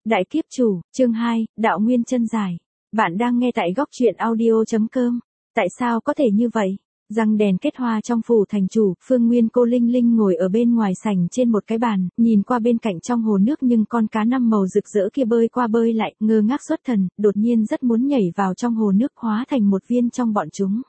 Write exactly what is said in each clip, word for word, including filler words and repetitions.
Đại kiếp chủ, chương hai, đạo nguyên chân giải. Bạn đang nghe tại góc truyện audio.com. Tại sao có thể như vậy? Răng đèn kết hoa trong phủ thành chủ, Phương Nguyên cô Linh Linh ngồi ở bên ngoài sảnh trên một cái bàn, nhìn qua bên cạnh trong hồ nước nhưng con cá năm màu rực rỡ kia bơi qua bơi lại, ngơ ngác xuất thần, đột nhiên rất muốn nhảy vào trong hồ nước hóa thành một viên trong bọn chúng.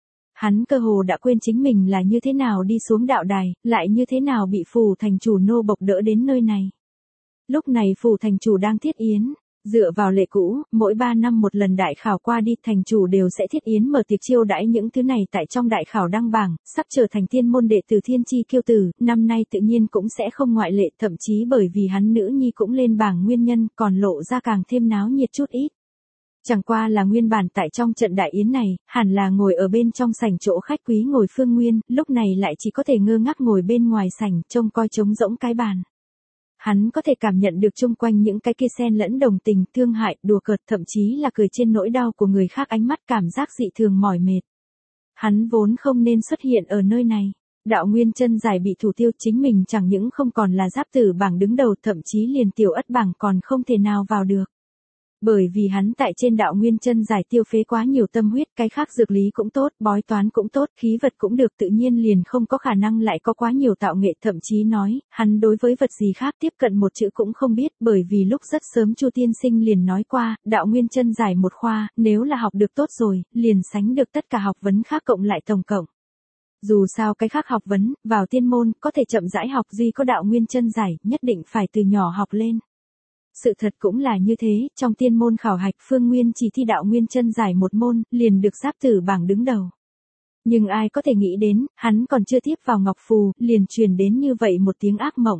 Hắn cơ hồ đã quên chính mình là như thế nào đi xuống đạo đài, lại như thế nào bị phủ thành chủ nô bộc đỡ đến nơi này. Lúc này phủ thành chủ đang thiết yến, dựa vào lệ cũ, mỗi ba năm một lần đại khảo qua đi thành chủ đều sẽ thiết yến mở tiệc chiêu đãi những thứ này tại trong đại khảo đăng bảng, sắp trở thành tiên môn đệ tử thiên chi kiêu tử, năm nay tự nhiên cũng sẽ không ngoại lệ, thậm chí bởi vì hắn nữ nhi cũng lên bảng nguyên nhân còn lộ ra càng thêm náo nhiệt chút ít. Chẳng qua là nguyên bản tại trong trận đại yến này, hẳn là ngồi ở bên trong sảnh chỗ khách quý ngồi Phương Nguyên, lúc này lại chỉ có thể ngơ ngác ngồi bên ngoài sảnh trông coi trống rỗng cái bàn. Hắn có thể cảm nhận được chung quanh những cái kia xen lẫn đồng tình, thương hại, đùa cợt, thậm chí là cười trên nỗi đau của người khác, ánh mắt cảm giác dị thường mỏi mệt. Hắn vốn không nên xuất hiện ở nơi này. Đạo nguyên chân giải bị thủ tiêu, chính mình chẳng những không còn là giáp tử bảng đứng đầu, thậm chí liền tiểu ất bảng còn không thể nào vào được. Bởi vì hắn tại trên đạo nguyên chân giải tiêu phế quá nhiều tâm huyết, cái khác dược lý cũng tốt, bói toán cũng tốt, khí vật cũng được, tự nhiên liền không có khả năng lại có quá nhiều tạo nghệ, thậm chí nói, hắn đối với vật gì khác tiếp cận một chữ cũng không biết, bởi vì lúc rất sớm Chu tiên sinh liền nói qua, đạo nguyên chân giải một khoa, nếu là học được tốt rồi, liền sánh được tất cả học vấn khác cộng lại tổng cộng. Dù sao cái khác học vấn, vào tiên môn, có thể chậm rãi học, duy có đạo nguyên chân giải, nhất định phải từ nhỏ học lên. Sự thật cũng là như thế, trong tiên môn khảo hạch Phương Nguyên chỉ thi đạo nguyên chân giải một môn, liền được giáp tử bảng đứng đầu. Nhưng ai có thể nghĩ đến, hắn còn chưa tiếp vào ngọc phù, liền truyền đến như vậy một tiếng ác mộng.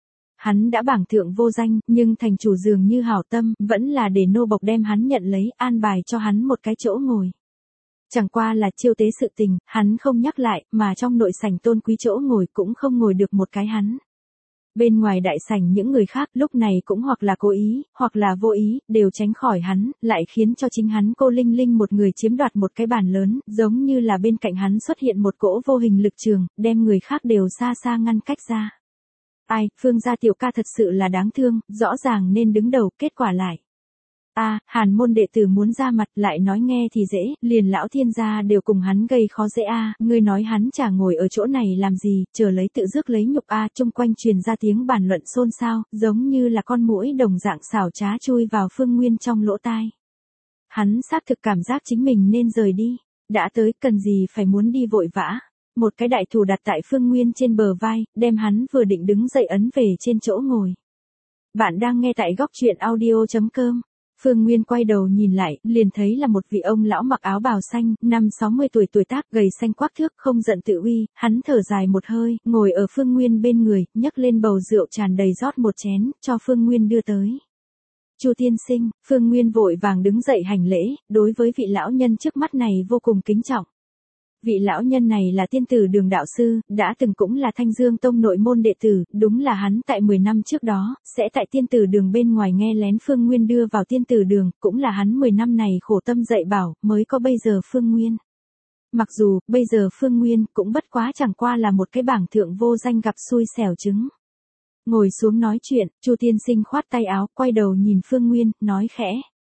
Hắn đã bảng thượng vô danh, nhưng thành chủ dường như hảo tâm, vẫn là để nô bộc đem hắn nhận lấy, an bài cho hắn một cái chỗ ngồi. Chẳng qua là chiêu tế sự tình, hắn không nhắc lại, mà trong nội sảnh tôn quý chỗ ngồi cũng không ngồi được một cái hắn. Bên ngoài đại sảnh những người khác lúc này cũng hoặc là cố ý, hoặc là vô ý, đều tránh khỏi hắn, lại khiến cho chính hắn cô Linh Linh một người chiếm đoạt một cái bàn lớn, giống như là bên cạnh hắn xuất hiện một cỗ vô hình lực trường, đem người khác đều xa xa ngăn cách ra. Ai, Phương gia tiểu ca thật sự là đáng thương, rõ ràng nên đứng đầu, kết quả lại. A, à, Hàn môn đệ tử muốn ra mặt, lại nói nghe thì dễ, liền lão thiên gia đều cùng hắn gây khó dễ a, à, ngươi nói hắn chả ngồi ở chỗ này làm gì, chờ lấy tự rước lấy nhục a, à, chung quanh truyền ra tiếng bàn luận xôn xao, giống như là con muỗi đồng dạng xảo trá chui vào Phương Nguyên trong lỗ tai. Hắn xác thực cảm giác chính mình nên rời đi, đã tới cần gì phải muốn đi vội vã. Một cái đại thủ đặt tại Phương Nguyên trên bờ vai, đem hắn vừa định đứng dậy ấn về trên chỗ ngồi. Bạn đang nghe tại góc truyện audio.com. Phương Nguyên quay đầu nhìn lại, liền thấy là một vị ông lão mặc áo bào xanh, năm sáu mươi tuổi tuổi tác, gầy xanh quắc thước, không giận tự uy, hắn thở dài một hơi, ngồi ở Phương Nguyên bên người, nhấc lên bầu rượu tràn đầy rót một chén, cho Phương Nguyên đưa tới. Chu tiên sinh, Phương Nguyên vội vàng đứng dậy hành lễ, đối với vị lão nhân trước mắt này vô cùng kính trọng. Vị lão nhân này là tiên tử đường đạo sư, đã từng cũng là Thanh Dương Tông nội môn đệ tử, đúng là hắn tại mười năm trước đó, sẽ tại tiên tử đường bên ngoài nghe lén Phương Nguyên đưa vào tiên tử đường, cũng là hắn mười năm này khổ tâm dạy bảo, mới có bây giờ Phương Nguyên. Mặc dù, bây giờ Phương Nguyên cũng bất quá chẳng qua là một cái bảng thượng vô danh gặp xui xẻo chứng. Ngồi xuống nói chuyện, Chu tiên sinh khoát tay áo, quay đầu nhìn Phương Nguyên, nói khẽ.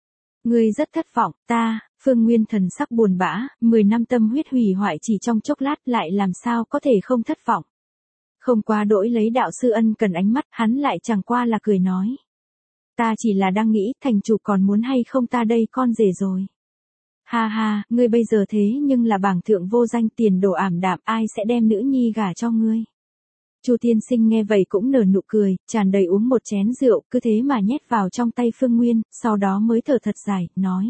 Ngươi rất thất vọng, ta, Phương Nguyên thần sắc buồn bã, mười năm tâm huyết hủy hoại chỉ trong chốc lát, lại làm sao có thể không thất vọng. Không quá đỗi lấy đạo sư ân cần ánh mắt, hắn lại chẳng qua là cười nói. Ta chỉ là đang nghĩ, thành chủ còn muốn hay không ta đây con rể rồi. Ha ha, ngươi bây giờ thế nhưng là bảng thượng vô danh, tiền đồ ảm đạm, ai sẽ đem nữ nhi gả cho ngươi. Chu tiên sinh nghe vậy cũng nở nụ cười, tràn đầy uống một chén rượu, cứ thế mà nhét vào trong tay Phương Nguyên, sau đó mới thở thật dài, nói.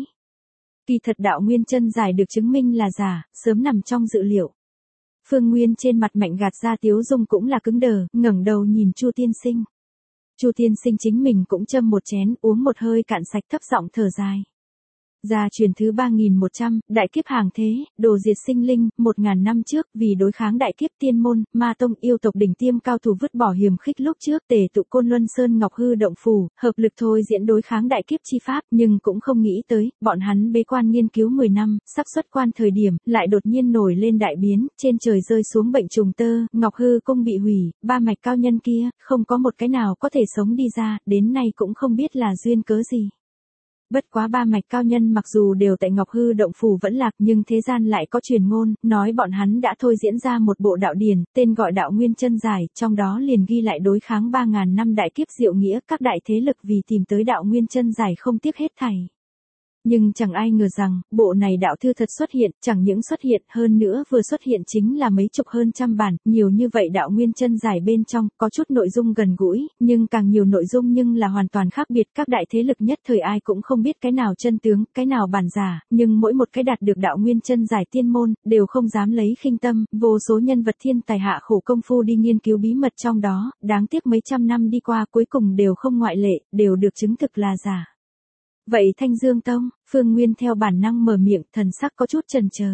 Kỳ thật đạo nguyên chân giải được chứng minh là giả, sớm nằm trong dự liệu. Phương Nguyên trên mặt mạnh gạt ra tiếu dung cũng là cứng đờ, ngẩng đầu nhìn Chu tiên sinh. Chu tiên sinh chính mình cũng châm một chén, uống một hơi cạn sạch, thấp giọng thở dài. Gia truyền thứ ba nghìn một trăm, đại kiếp hàng thế, đồ diệt sinh linh, một ngàn năm trước, vì đối kháng đại kiếp tiên môn, ma tông yêu tộc đỉnh tiêm cao thủ vứt bỏ hiềm khích lúc trước tề tụ Côn Luân Sơn Ngọc Hư động phủ, hợp lực thôi diễn đối kháng đại kiếp chi pháp, nhưng cũng không nghĩ tới, bọn hắn bế quan nghiên cứu mười năm, sắp xuất quan thời điểm, lại đột nhiên nổi lên đại biến, trên trời rơi xuống bệnh trùng tơ, Ngọc Hư cung bị hủy, ba mạch cao nhân kia, không có một cái nào có thể sống đi ra, đến nay cũng không biết là duyên cớ gì. Bất quá ba mạch cao nhân mặc dù đều tại Ngọc Hư động phủ vẫn lạc, nhưng thế gian lại có truyền ngôn, nói bọn hắn đã thôi diễn ra một bộ đạo điển, tên gọi đạo nguyên chân giải, trong đó liền ghi lại đối kháng ba ngàn năm đại kiếp diệu nghĩa, các đại thế lực vì tìm tới đạo nguyên chân giải không tiếc hết thảy. Nhưng chẳng ai ngờ rằng, bộ này đạo thư thật xuất hiện, chẳng những xuất hiện, hơn nữa vừa xuất hiện chính là mấy chục hơn trăm bản, nhiều như vậy đạo nguyên chân giải bên trong, có chút nội dung gần gũi, nhưng càng nhiều nội dung nhưng là hoàn toàn khác biệt, các đại thế lực nhất thời ai cũng không biết cái nào chân tướng, cái nào bản giả, nhưng mỗi một cái đạt được đạo nguyên chân giải tiên môn, đều không dám lấy khinh tâm, vô số nhân vật thiên tài hạ khổ công phu đi nghiên cứu bí mật trong đó, đáng tiếc mấy trăm năm đi qua cuối cùng đều không ngoại lệ, đều được chứng thực là giả. Vậy Thanh Dương Tông, Phương Nguyên theo bản năng mở miệng, thần sắc có chút chần chờ.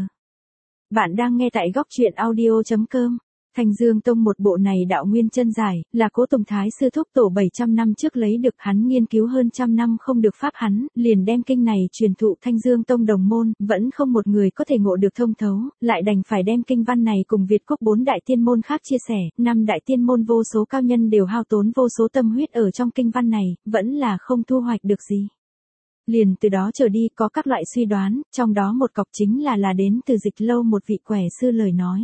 Bạn đang nghe tại góc truyện audio chấm com. Thanh Dương Tông một bộ này đạo nguyên chân giải, là Cố Tùng Thái sư thúc tổ bảy trăm năm trước lấy được, hắn nghiên cứu hơn trăm năm không được pháp hắn, liền đem kinh này truyền thụ Thanh Dương Tông đồng môn, vẫn không một người có thể ngộ được thông thấu, lại đành phải đem kinh văn này cùng Việt quốc bốn đại tiên môn khác chia sẻ, năm đại tiên môn vô số cao nhân đều hao tốn vô số tâm huyết ở trong kinh văn này, vẫn là không thu hoạch được gì. Liền từ đó trở đi có các loại suy đoán, trong đó một cọc chính là là đến từ Dịch Lâu một vị quẻ sư lời nói.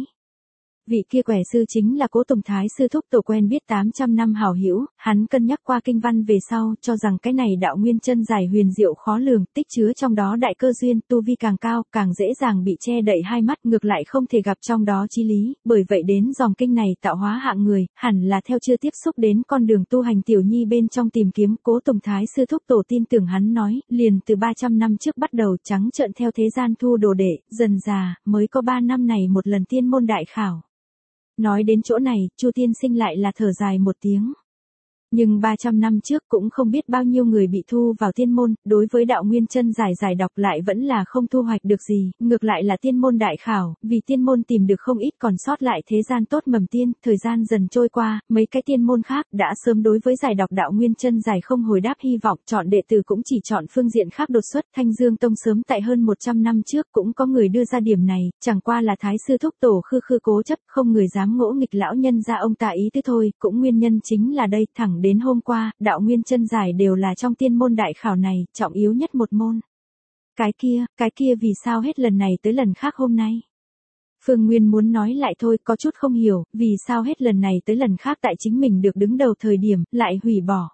Vị kia quẻ sư chính là Cố Tùng Thái sư thúc tổ quen biết tám trăm năm hảo hữu, hắn cân nhắc qua kinh văn về sau, cho rằng cái này đạo nguyên chân giải huyền diệu khó lường, tích chứa trong đó đại cơ duyên, tu vi càng cao, càng dễ dàng bị che đậy hai mắt, ngược lại không thể gặp trong đó chí lý, bởi vậy đến dòng kinh này tạo hóa hạng người, hẳn là theo chưa tiếp xúc đến con đường tu hành tiểu nhi bên trong tìm kiếm. Cố Tùng Thái sư thúc tổ tin tưởng hắn nói, liền từ ba trăm năm trước bắt đầu trắng trợn theo thế gian thu đồ đệ, dần già, mới có ba năm này một lần tiên môn đại khảo. Nói đến chỗ này, Chu tiên sinh lại là thở dài một tiếng. Nhưng ba trăm năm trước cũng không biết bao nhiêu người bị thu vào tiên môn, đối với đạo nguyên chân giải giải đọc lại vẫn là không thu hoạch được gì, ngược lại là tiên môn đại khảo, vì tiên môn tìm được không ít còn sót lại thế gian tốt mầm tiên, thời gian dần trôi qua, mấy cái tiên môn khác đã sớm đối với giải đọc đạo nguyên chân giải không hồi đáp hy vọng, chọn đệ tử cũng chỉ chọn phương diện khác đột xuất. Thanh Dương Tông sớm tại hơn một trăm năm trước cũng có người đưa ra điểm này, chẳng qua là Thái sư thúc tổ khư khư cố chấp, không người dám ngỗ nghịch lão nhân ra ông ta ý tứ thôi, cũng nguyên nhân chính là đây, thẳng đến hôm qua, đạo nguyên chân giải đều là trong tiên môn đại khảo này, trọng yếu nhất một môn. Cái kia, cái kia vì sao hết lần này tới lần khác hôm nay? Phương Nguyên muốn nói lại thôi, có chút không hiểu, vì sao hết lần này tới lần khác tại chính mình được đứng đầu thời điểm, lại hủy bỏ.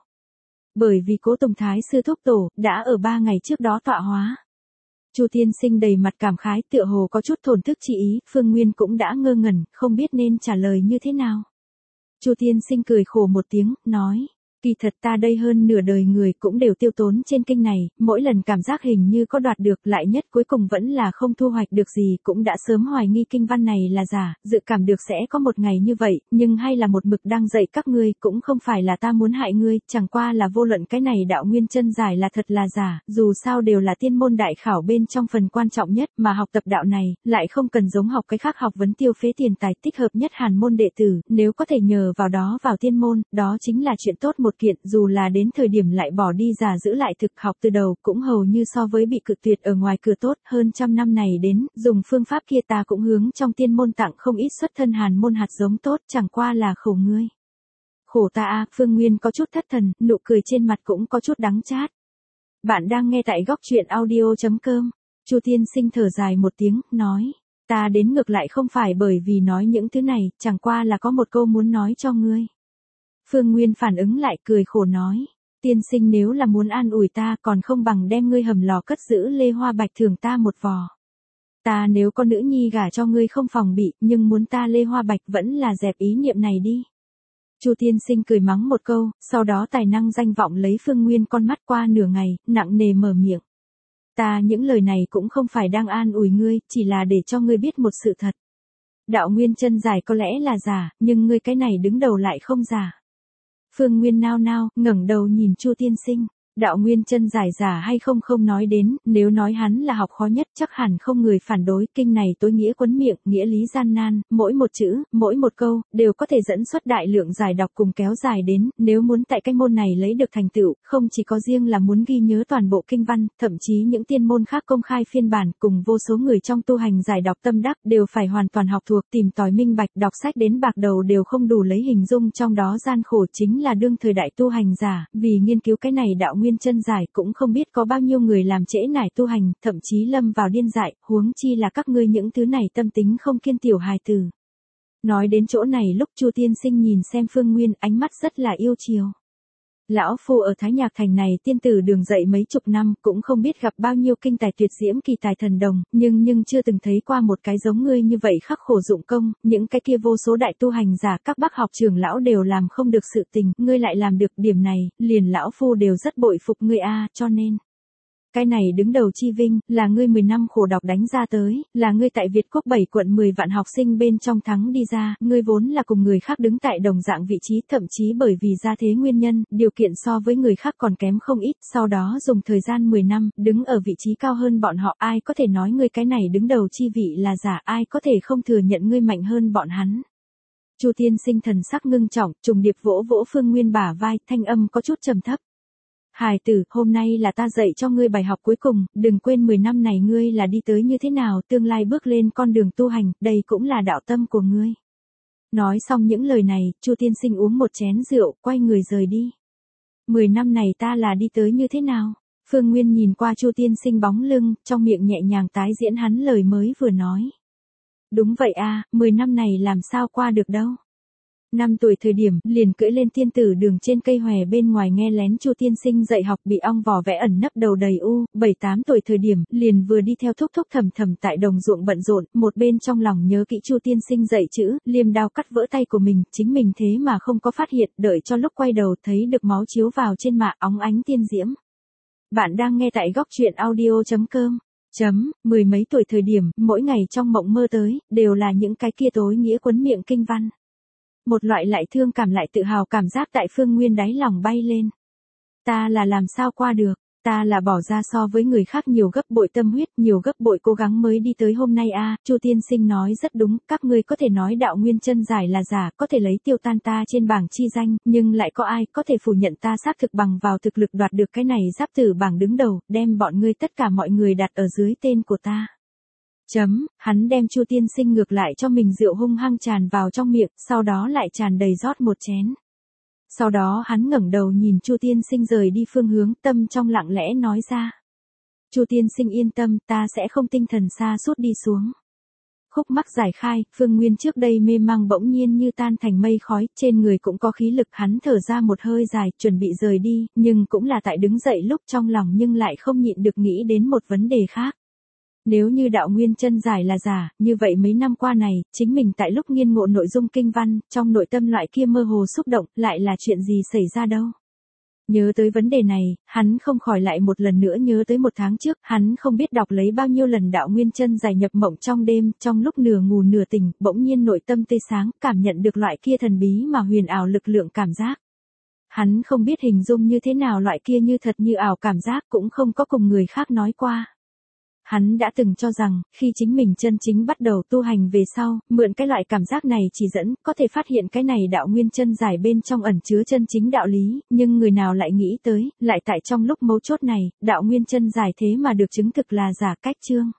Bởi vì Cố Tùng Thái sư thúc tổ, đã ở ba ngày trước đó tọa hóa. Chu tiên sinh đầy mặt cảm khái, tựa hồ có chút thổn thức chi ý, Phương Nguyên cũng đã ngơ ngẩn, không biết nên trả lời như thế nào. Chu tiên sinh cười khổ một tiếng, nói, kỳ thật ta đây hơn nửa đời người cũng đều tiêu tốn trên kinh này, mỗi lần cảm giác hình như có đoạt được, lại nhất cuối cùng vẫn là không thu hoạch được gì, cũng đã sớm hoài nghi kinh văn này là giả, dự cảm được sẽ có một ngày như vậy, nhưng hay là một mực đang dạy các ngươi, cũng không phải là ta muốn hại ngươi, chẳng qua là vô luận cái này đạo nguyên chân giải là thật là giả, dù sao đều là tiên môn đại khảo bên trong phần quan trọng nhất, mà học tập đạo này, lại không cần giống học cái khác học vấn tiêu phế tiền tài, tích hợp nhất hàn môn đệ tử, nếu có thể nhờ vào đó vào tiên môn, đó chính là chuyện tốt một kiện, dù là đến thời điểm lại bỏ đi giả giữ lại thực học từ đầu, cũng hầu như so với bị cự tuyệt ở ngoài cửa tốt. Hơn trăm năm này đến, dùng phương pháp kia ta cũng hướng trong tiên môn tặng không ít xuất thân hàn môn hạt giống tốt, chẳng qua là khổ ngươi. Khổ ta a. Phương Nguyên có chút thất thần, nụ cười trên mặt cũng có chút đắng chát. Bạn đang nghe tại góc truyện audio chấm com. Chu tiên sinh thở dài một tiếng, nói, ta đến ngược lại không phải bởi vì nói những thứ này, chẳng qua là có một câu muốn nói cho ngươi. Phương Nguyên phản ứng lại, cười khổ nói, tiên sinh nếu là muốn an ủi ta, còn không bằng đem ngươi hầm lò cất giữ Lê Hoa Bạch thưởng ta một vò. Ta nếu có nữ nhi gả cho ngươi không phòng bị, nhưng muốn ta Lê Hoa Bạch vẫn là dẹp ý niệm này đi. Chu tiên sinh cười mắng một câu, sau đó tài năng danh vọng lấy Phương Nguyên con mắt qua nửa ngày, nặng nề mở miệng. Ta những lời này cũng không phải đang an ủi ngươi, chỉ là để cho ngươi biết một sự thật. Đạo nguyên chân giải có lẽ là giả, nhưng ngươi cái này đứng đầu lại không giả. Phương Nguyên nao nao, ngẩng đầu nhìn Chu tiên sinh, Đạo nguyên chân giải giả hay không không nói đến, nếu nói hắn là học khó nhất chắc hẳn không người phản đối, kinh này tối nghĩa quấn miệng, nghĩa lý gian nan, mỗi một chữ, mỗi một câu, đều có thể dẫn xuất đại lượng giải đọc cùng kéo dài đến, nếu muốn tại cái môn này lấy được thành tựu, không chỉ có riêng là muốn ghi nhớ toàn bộ kinh văn, thậm chí những tiên môn khác công khai phiên bản, cùng vô số người trong tu hành giải đọc tâm đắc, đều phải hoàn toàn học thuộc, tìm tòi minh bạch, đọc sách đến bạc đầu đều không đủ lấy hình dung, trong đó gian khổ chính là đương thời đại tu hành giả, vì nghiên cứu cái này đạo nguyên chân giải cũng không biết có bao nhiêu người làm trễ nải tu hành, thậm chí lâm vào điên dại, huống chi là các ngươi những thứ này tâm tính không kiên tiểu hài tử. Nói đến chỗ này lúc Chu Tiên Sinh nhìn xem Phương Nguyên, ánh mắt rất là yêu chiều. Lão phu ở Thái Nhạc Thành này tiên tử đường dậy mấy chục năm, cũng không biết gặp bao nhiêu kinh tài tuyệt diễm kỳ tài thần đồng, nhưng nhưng chưa từng thấy qua một cái giống ngươi như vậy khắc khổ dụng công, những cái kia vô số đại tu hành giả các bác học trưởng lão đều làm không được sự tình, ngươi lại làm được điểm này, liền lão phu đều rất bội phục ngươi a, cho nên cái này đứng đầu chi vinh, là ngươi mười năm khổ đọc đánh ra tới, là ngươi tại Việt Quốc bảy quận mười vạn học sinh bên trong thắng đi ra, ngươi vốn là cùng người khác đứng tại đồng dạng vị trí, thậm chí bởi vì gia thế nguyên nhân, điều kiện so với người khác còn kém không ít, sau đó dùng thời gian mười năm, đứng ở vị trí cao hơn bọn họ, ai có thể nói ngươi cái này đứng đầu chi vị là giả, ai có thể không thừa nhận ngươi mạnh hơn bọn hắn. Chu Tiên Sinh thần sắc ngưng trọng, trùng điệp vỗ vỗ Phương Nguyên bả vai, thanh âm có chút trầm thấp. Hài tử, hôm nay là ta dạy cho ngươi bài học cuối cùng, đừng quên mười năm này ngươi là đi tới như thế nào, tương lai bước lên con đường tu hành, đây cũng là đạo tâm của ngươi. Nói xong những lời này, Chu Tiên Sinh uống một chén rượu, quay người rời đi. Mười năm này ta là đi tới như thế nào? Phương Nguyên nhìn qua Chu Tiên Sinh bóng lưng, trong miệng nhẹ nhàng tái diễn hắn lời mới vừa nói. Đúng vậy a, mười năm này làm sao qua được đâu. Năm tuổi thời điểm, liền cưỡi lên tiên tử đường trên cây hòe bên ngoài nghe lén Chu Tiên Sinh dạy học bị ong vò vẽ ẩn nấp đầu đầy u, bảy tám tuổi thời điểm, liền vừa đi theo thúc thúc thầm thầm tại đồng ruộng bận rộn, một bên trong lòng nhớ kỹ Chu Tiên Sinh dạy chữ, liềm đao cắt vỡ tay của mình, chính mình thế mà không có phát hiện, đợi cho lúc quay đầu thấy được máu chiếu vào trên mạ óng ánh tiên diễm. Bạn đang nghe tại góc truyện audio chấm com. Chấm, mười mấy tuổi thời điểm, mỗi ngày trong mộng mơ tới, đều là những cái kia tối nghĩa quấn miệng kinh văn. Một loại lại thương cảm lại tự hào cảm giác tại Phương Nguyên đáy lòng bay lên. Ta là làm sao qua được, ta là bỏ ra so với người khác nhiều gấp bội tâm huyết, nhiều gấp bội cố gắng mới đi tới hôm nay a. Chu Tiên Sinh nói rất đúng, các ngươi có thể nói đạo nguyên chân giải là giả, có thể lấy tiêu tan ta trên bảng chi danh, nhưng lại có ai có thể phủ nhận ta xác thực bằng vào thực lực đoạt được cái này giáp tử bảng đứng đầu, đem bọn ngươi tất cả mọi người đặt ở dưới tên của ta. Chấm, hắn đem Chu Tiên Sinh ngược lại cho mình rượu hung hăng tràn vào trong miệng, sau đó lại tràn đầy rót một chén. Sau đó hắn ngẩng đầu nhìn Chu Tiên Sinh rời đi phương hướng, tâm trong lặng lẽ nói ra. Chu Tiên Sinh yên tâm, ta sẽ không tinh thần xa suốt đi xuống. Khúc mắc giải khai, Phương Nguyên trước đây mê mang bỗng nhiên như tan thành mây khói, trên người cũng có khí lực, hắn thở ra một hơi dài, chuẩn bị rời đi, nhưng cũng là tại đứng dậy lúc trong lòng nhưng lại không nhịn được nghĩ đến một vấn đề khác. Nếu như đạo nguyên chân giải là giả, như vậy mấy năm qua này, chính mình tại lúc nghiên ngộ nội dung kinh văn, trong nội tâm loại kia mơ hồ xúc động, lại là chuyện gì xảy ra đâu. Nhớ tới vấn đề này, hắn không khỏi lại một lần nữa nhớ tới một tháng trước, hắn không biết đọc lấy bao nhiêu lần đạo nguyên chân giải nhập mộng trong đêm, trong lúc nửa ngủ nửa tỉnh, bỗng nhiên nội tâm tươi sáng, cảm nhận được loại kia thần bí mà huyền ảo lực lượng cảm giác. Hắn không biết hình dung như thế nào loại kia như thật như ảo cảm giác, cũng không có cùng người khác nói qua. Hắn đã từng cho rằng, khi chính mình chân chính bắt đầu tu hành về sau, mượn cái loại cảm giác này chỉ dẫn, có thể phát hiện cái này đạo nguyên chân giải bên trong ẩn chứa chân chính đạo lý, nhưng người nào lại nghĩ tới, lại tại trong lúc mấu chốt này, đạo nguyên chân giải thế mà được chứng thực là giả cách chương.